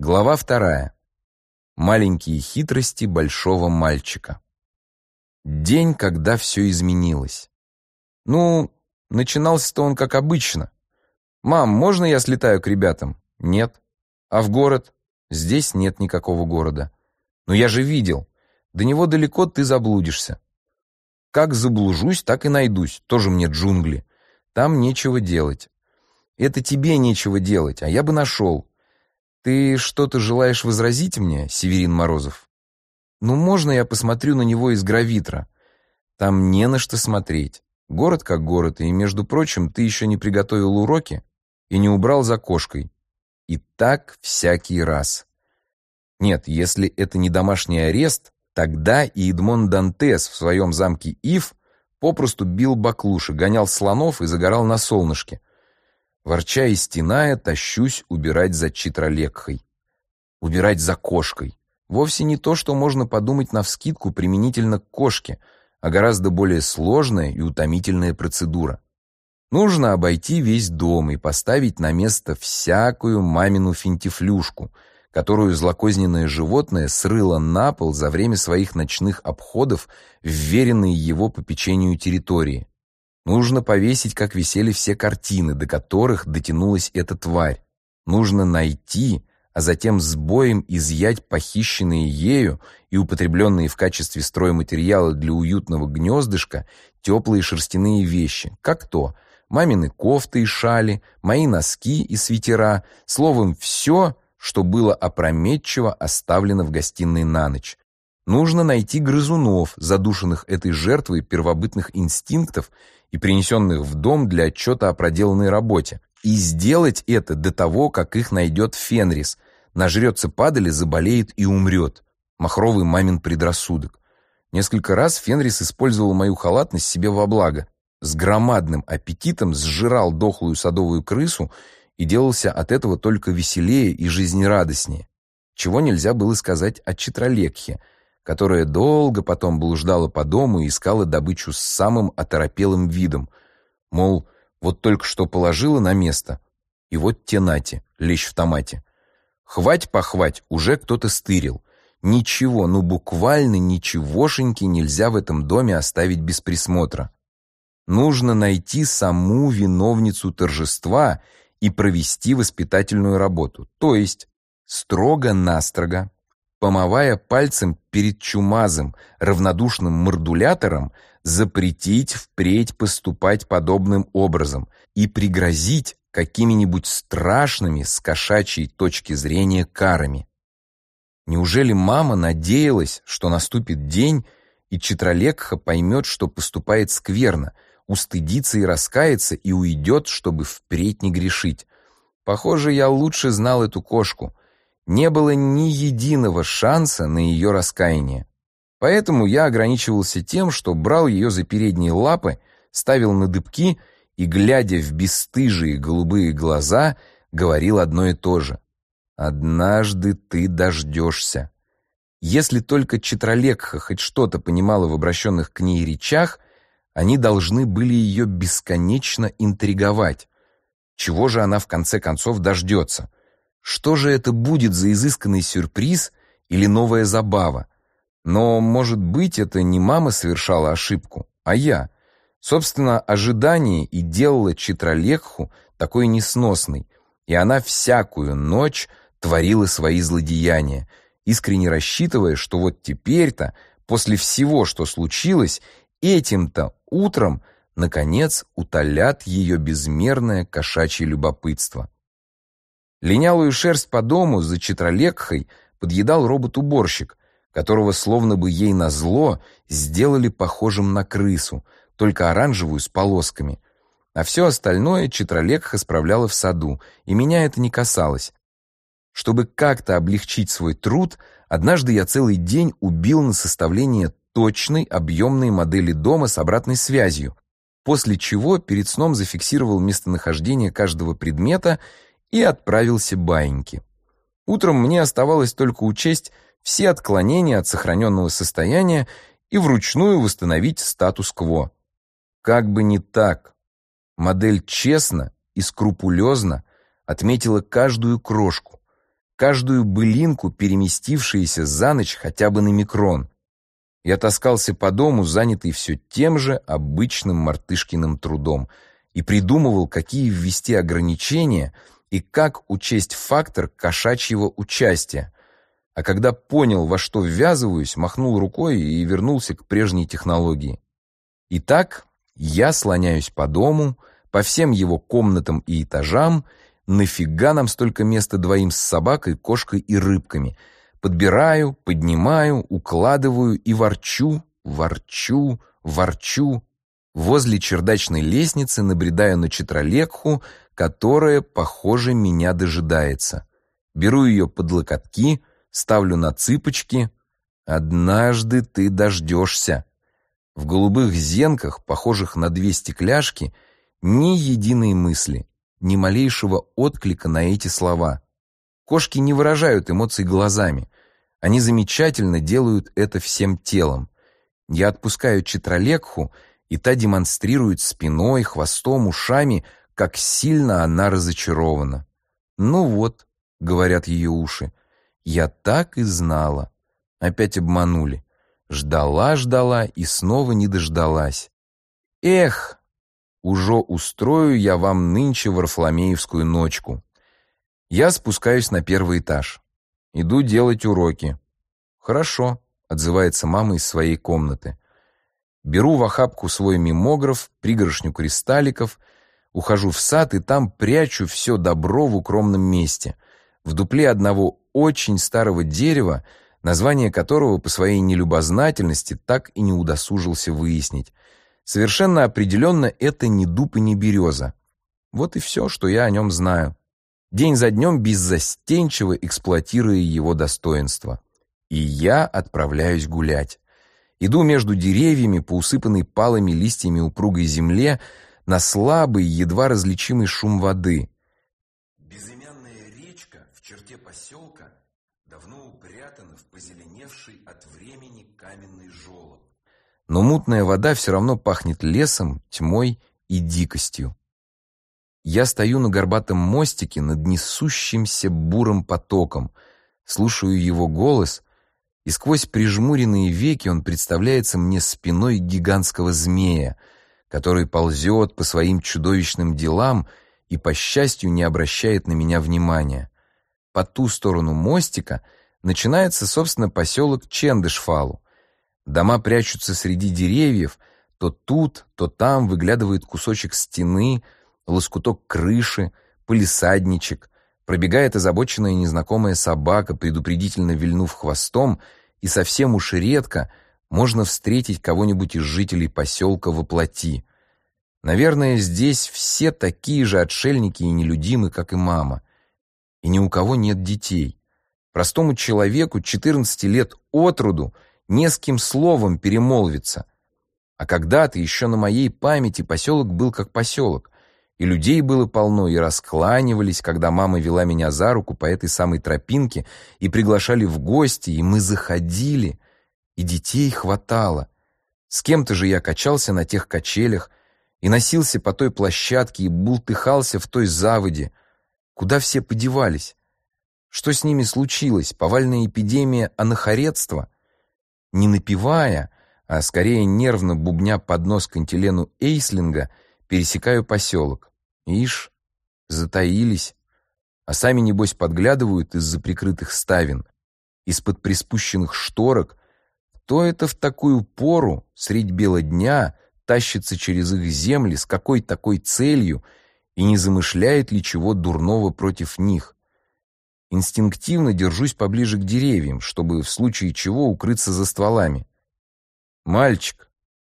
Глава 2. Маленькие хитрости большого мальчика. День, когда все изменилось. Начинался-то он как обычно. «Мам, можно я слетаю к ребятам?» «Нет». «А в город?» «Здесь нет никакого города». «Но я же видел. До него далеко, ты заблудишься». «Как заблужусь, так и найдусь. Тоже мне джунгли. Там нечего делать». «Это тебе нечего делать, а я бы нашел». «Ты что-то желаешь возразить мне, Северин Морозов?» «Можно я посмотрю на него из гравитра?» «Там не на что смотреть. Город как город, и, между прочим, ты еще не приготовил уроки и не убрал за кошкой. И так всякий раз». Нет, если это не домашний арест, тогда и Эдмон Дантес в своем замке Ив попросту бил баклуши, гонял слонов и загорал на солнышке. Ворча и стеная, тащусь убирать за Читралегхой. Убирать за кошкой. Вовсе не то, что можно подумать навскидку применительно к кошке, а гораздо более сложная и утомительная процедура. Нужно обойти весь дом и поставить на место всякую мамину финтифлюшку, которую злокозненное животное срыло на пол за время своих ночных обходов, вверенные его попечению территории. Нужно повесить, как висели все картины, до которых дотянулась эта тварь. Нужно найти, а затем с боем изъять похищенные ею и употребленные в качестве стройматериала для уютного гнездышка теплые шерстяные вещи, как то мамины кофты и шали, мои носки и свитера, словом, все, что было опрометчиво оставлено в гостиной на ночь. Нужно найти грызунов, задушенных этой жертвой первобытных инстинктов и принесенных в дом для отчета о проделанной работе, и сделать это до того, как их найдет Фенрис, нажрется падали, заболеет и умрет. Махровый мамин предрассудок. Несколько раз Фенрис использовал мою халатность себе во благо. С громадным аппетитом сжирал дохлую садовую крысу и делался от этого только веселее и жизнерадостнее. Чего нельзя было сказать о Читралегхе, которая долго потом блуждала по дому и искала добычу с самым оторопелым видом. Мол, вот только что положила на место, и вот те нате, лещ в томате. Хвать-похвать, уже кто-то стырил. Ничего, буквально ничегошеньки нельзя в этом доме оставить без присмотра. Нужно найти саму виновницу торжества и провести воспитательную работу, то есть строго-настрого, помывая пальцем перед чумазым, равнодушным мордулятором, запретить впредь поступать подобным образом и пригрозить какими-нибудь страшными с кошачьей точки зрения карами. Неужели мама надеялась, что наступит день, и Читралегха поймет, что поступает скверно, устыдится и раскается, и уйдет, чтобы впредь не грешить? Похоже, я лучше знал эту кошку. Не было ни единого шанса на ее раскаяние. Поэтому я ограничивался тем, что брал ее за передние лапы, ставил на дыбки и, глядя в бесстыжие голубые глаза, говорил одно и то же. «Однажды ты дождешься». Если только Читралегха хоть что-то понимала в обращенных к ней речах, они должны были ее бесконечно интриговать. Чего же она в конце концов дождется? Что же это будет за изысканный сюрприз или новая забава? Но, может быть, это не мама совершала ошибку, а я. Собственно, ожидание и делало Читралегху такой несносной, и она всякую ночь творила свои злодеяния, искренне рассчитывая, что вот теперь-то, после всего, что случилось, этим-то утром, наконец, утолят ее безмерное кошачье любопытство. Линялую шерсть по дому за Читралегхой подъедал робот-уборщик, которого словно бы ей назло сделали похожим на крысу, только оранжевую с полосками. А все остальное Читралегха справляла в саду, и меня это не касалось. Чтобы как-то облегчить свой труд, однажды я целый день убил на составление точной объемной модели дома с обратной связью, после чего перед сном зафиксировал местонахождение каждого предмета и отправился баиньки. Утром мне оставалось только учесть все отклонения от сохраненного состояния и вручную восстановить статус-кво. Как бы не так. Модель честно и скрупулезно отметила каждую крошку, каждую былинку, переместившиеся за ночь хотя бы на микрон. Я таскался по дому, занятый все тем же обычным мартышкиным трудом, и придумывал, какие ввести ограничения и как учесть фактор кошачьего участия. А когда понял, во что ввязываюсь, махнул рукой и вернулся к прежней технологии. Итак, я слоняюсь по дому, по всем его комнатам и этажам. Нафига нам столько места двоим с собакой, кошкой и рыбками? Подбираю, поднимаю, укладываю и ворчу. Возле чердачной лестницы набредаю на читралекху, которая, похоже, меня дожидается. Беру ее под локотки, ставлю на цыпочки. Однажды ты дождешься. В голубых зенках, похожих на две стекляшки, ни единой мысли, ни малейшего отклика на эти слова. Кошки не выражают эмоций глазами. Они замечательно делают это всем телом. Я отпускаю читралекху, и та демонстрирует спиной, хвостом, ушами, как сильно она разочарована. «Ну вот», — говорят ее уши, — «я так и знала». Опять обманули. Ждала и снова не дождалась. Эх, уже устрою я вам нынче варфоломеевскую ночку. Я спускаюсь на первый этаж. Иду делать уроки. Хорошо, отзывается мама из своей комнаты. Беру в охапку свой мимограф, пригоршню кристалликов, ухожу в сад и там прячу все добро в укромном месте, в дупле одного очень старого дерева, название которого по своей нелюбознательности так и не удосужился выяснить. Совершенно определенно это не дуб и не береза. Вот и все, что я о нем знаю. День за днем беззастенчиво эксплуатируя его достоинства. И я отправляюсь гулять. Иду между деревьями по усыпанной палыми листьями упругой земле на слабый, едва различимый шум воды. Безымянная речка в черте поселка давно упрятана в позеленевший от времени каменный желоб. Но мутная вода все равно пахнет лесом, тьмой и дикостью. Я стою на горбатом мостике над несущимся бурым потоком, слушаю его голос, и сквозь прижмуренные веки он представляется мне спиной гигантского змея, который ползет по своим чудовищным делам и, по счастью, не обращает на меня внимания. По ту сторону мостика начинается, собственно, поселок Чендышфалу. Дома прячутся среди деревьев, то тут, то там выглядывает кусочек стены, лоскуток крыши, палисадничек, пробегает озабоченная незнакомая собака, предупредительно вильнув хвостом, и совсем уж редко можно встретить кого-нибудь из жителей поселка воплоти. Наверное, здесь все такие же отшельники и нелюдимы, как и мама. И ни у кого нет детей. Простому человеку 14 лет от роду не с кем словом перемолвиться. А когда-то еще на моей памяти поселок был как поселок. И людей было полно, и раскланивались, когда мама вела меня за руку по этой самой тропинке, и приглашали в гости, и мы заходили, и детей хватало. С кем-то же я качался на тех качелях, и носился по той площадке, и бултыхался в той заводе. Куда все подевались? Что с ними случилось? Повальная эпидемия анахоретства? Не напевая, а скорее нервно бубня под нос кантилену Эйслинга, пересекаю поселок. Ишь, затаились, а сами, небось, подглядывают из-за прикрытых ставен, из-под приспущенных шторок. Кто это в такую пору, средь бела дня, тащится через их земли, с какой такой целью, и не замышляет ли чего дурного против них? Инстинктивно держусь поближе к деревьям, чтобы в случае чего укрыться за стволами. «Мальчик!»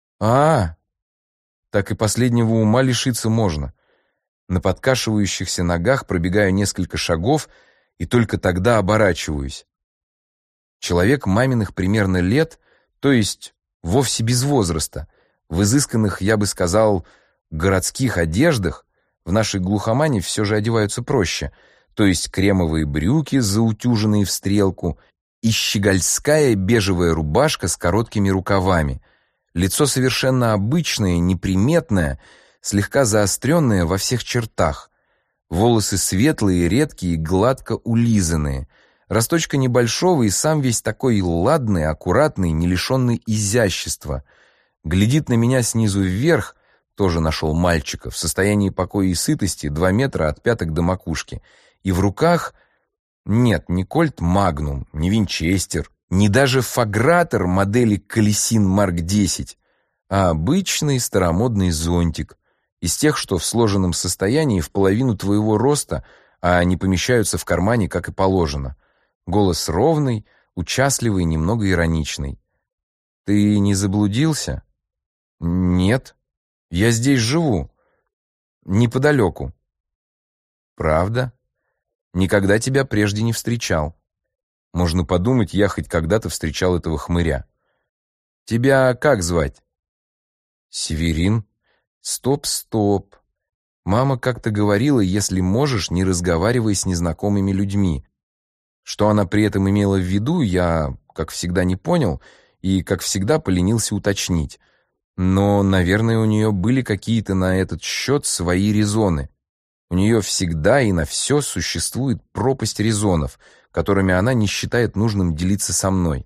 Так и последнего ума лишиться можно. На подкашивающихся ногах пробегаю несколько шагов и только тогда оборачиваюсь. Человек маминых примерно лет, то есть вовсе без возраста, в изысканных, я бы сказал, городских одеждах, в нашей глухомане все же одеваются проще, то есть кремовые брюки, заутюженные в стрелку, и щегольская бежевая рубашка с короткими рукавами. Лицо совершенно обычное, неприметное, слегка заостренное во всех чертах. Волосы светлые, редкие, гладко улизанные. Росточка небольшого и сам весь такой ладный, аккуратный, не лишенный изящества. Глядит на меня снизу вверх, тоже нашел мальчика, в состоянии покоя и сытости, 2 метра от пяток до макушки. И в руках... Нет, не Кольт Магнум, не Винчестер, не даже Фагратор модели Колесин Марк 10, а обычный старомодный зонтик, из тех, что в сложенном состоянии в половину твоего роста, а не помещаются в кармане, как и положено. Голос ровный, участливый, немного ироничный. «Ты не заблудился?» «Нет, я здесь живу, неподалеку». «Правда? Никогда тебя прежде не встречал. Можно подумать, я хоть когда-то встречал этого хмыря. Тебя как звать?» «Северин». «Стоп. Мама как-то говорила, если можешь, не разговаривай с незнакомыми людьми». Что она при этом имела в виду, я, как всегда, не понял и, как всегда, поленился уточнить. Но, наверное, у нее были какие-то на этот счет свои резоны. У нее всегда и на все существует пропасть резонов, которыми она не считает нужным делиться со мной.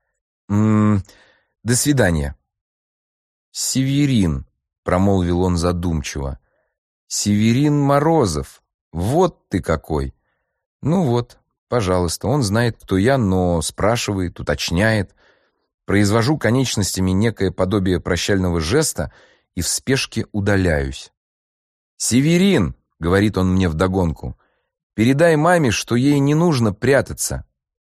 До свидания. «Северин», — промолвил он задумчиво. «Северин Морозов. Вот ты какой!» «Ну вот, пожалуйста, он знает, кто я, но спрашивает, уточняет». Произвожу конечностями некое подобие прощального жеста и в спешке удаляюсь. «Северин», — говорит он мне вдогонку, — «передай маме, что ей не нужно прятаться».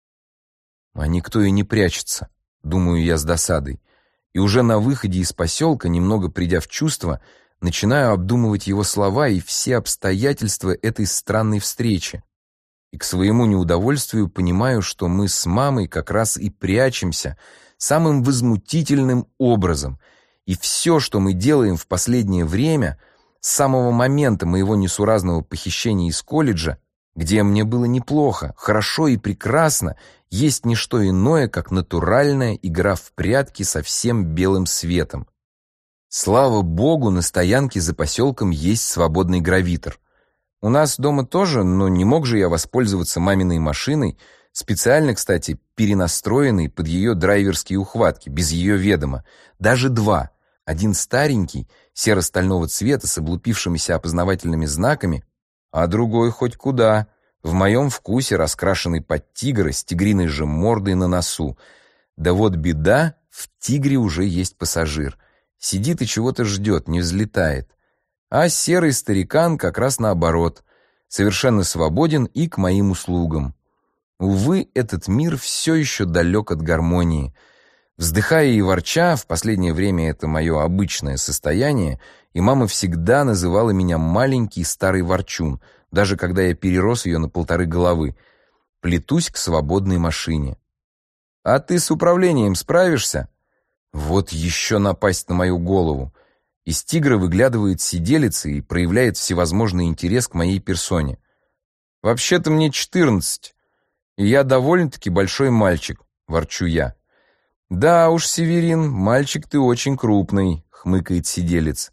А никто и не прячется, думаю я с досадой, и уже на выходе из поселка, немного придя в чувство, начинаю обдумывать его слова и все обстоятельства этой странной встречи. И к своему неудовольствию понимаю, что мы с мамой как раз и прячемся самым возмутительным образом, и все, что мы делаем в последнее время, с самого момента моего несуразного похищения из колледжа, где мне было неплохо, хорошо и прекрасно, есть не что иное, как натуральная игра в прятки со всем белым светом. Слава богу, на стоянке за поселком есть свободный гравитор. У нас дома тоже, но не мог же я воспользоваться маминой машиной, специально, кстати, перенастроенной под ее драйверские ухватки, без ее ведома. Даже 2. Один старенький, серо-стального цвета, с облупившимися опознавательными знаками, а другой хоть куда, в моем вкусе раскрашенный под тигра с тигриной же мордой на носу. Да вот беда, в тигре уже есть пассажир. Сидит и чего-то ждет, не взлетает. А серый старикан как раз наоборот, совершенно свободен и к моим услугам. Увы, этот мир все еще далек от гармонии. Вздыхая и ворча, в последнее время это мое обычное состояние, и мама всегда называла меня маленький старый ворчун, даже когда я перерос ее на 1,5 головы, плетусь к свободной машине. «А ты с управлением справишься?» Вот еще напасть на мою голову. Из тигра выглядывает сиделица и проявляет всевозможный интерес к моей персоне. «Вообще-то мне 14, и я довольно-таки большой мальчик», — ворчу я. «Да уж, Северин, мальчик ты очень крупный», — хмыкает сиделец.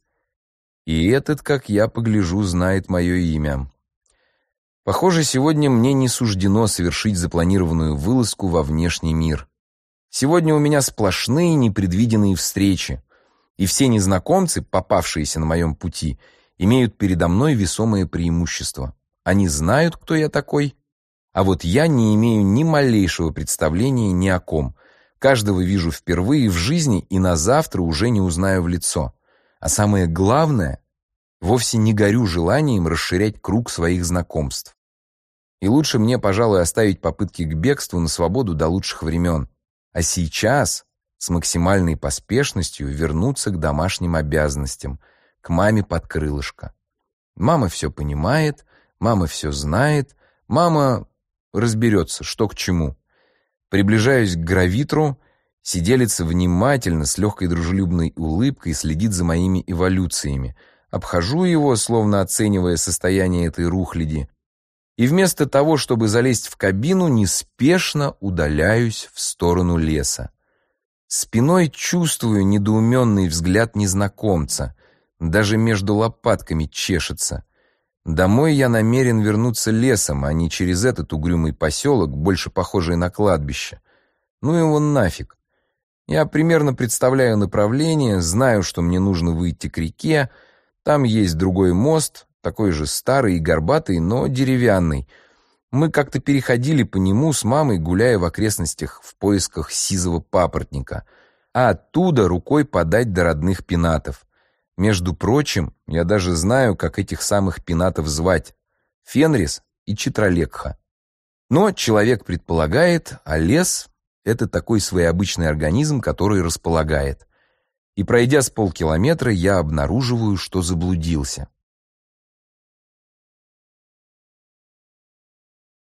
И этот, как я погляжу, знает мое имя. Похоже, сегодня мне не суждено совершить запланированную вылазку во внешний мир. Сегодня у меня сплошные непредвиденные встречи, и все незнакомцы, попавшиеся на моем пути, имеют передо мной весомое преимущество. Они знают, кто я такой, а вот я не имею ни малейшего представления ни о ком. Каждого вижу впервые в жизни и на завтра уже не узнаю в лицо. А самое главное, вовсе не горю желанием расширять круг своих знакомств. И лучше мне, пожалуй, оставить попытки к бегству на свободу до лучших времен. А сейчас с максимальной поспешностью вернуться к домашним обязанностям, к маме под крылышко. Мама все понимает, мама все знает, мама разберется, что к чему. Приближаюсь к гравитру, сиделица внимательно, с легкой дружелюбной улыбкой следит за моими эволюциями. Обхожу его, словно оценивая состояние этой рухляди, и вместо того, чтобы залезть в кабину, неспешно удаляюсь в сторону леса. Спиной чувствую недоуменный взгляд незнакомца, даже между лопатками чешется. Домой я намерен вернуться лесом, а не через этот угрюмый поселок, больше похожий на кладбище. Ну его нафиг. Я примерно представляю направление, знаю, что мне нужно выйти к реке. Там есть другой мост, такой же старый и горбатый, но деревянный. Мы как-то переходили по нему с мамой, гуляя в окрестностях в поисках сизого папоротника. А оттуда рукой подать до родных пенатов. Между прочим, я даже знаю, как этих самых пенатов звать. Фенрис и Читралегха. Но человек предполагает, а лес — это такой своеобычный организм, который располагает. И пройдя с полкилометра, я обнаруживаю, что заблудился.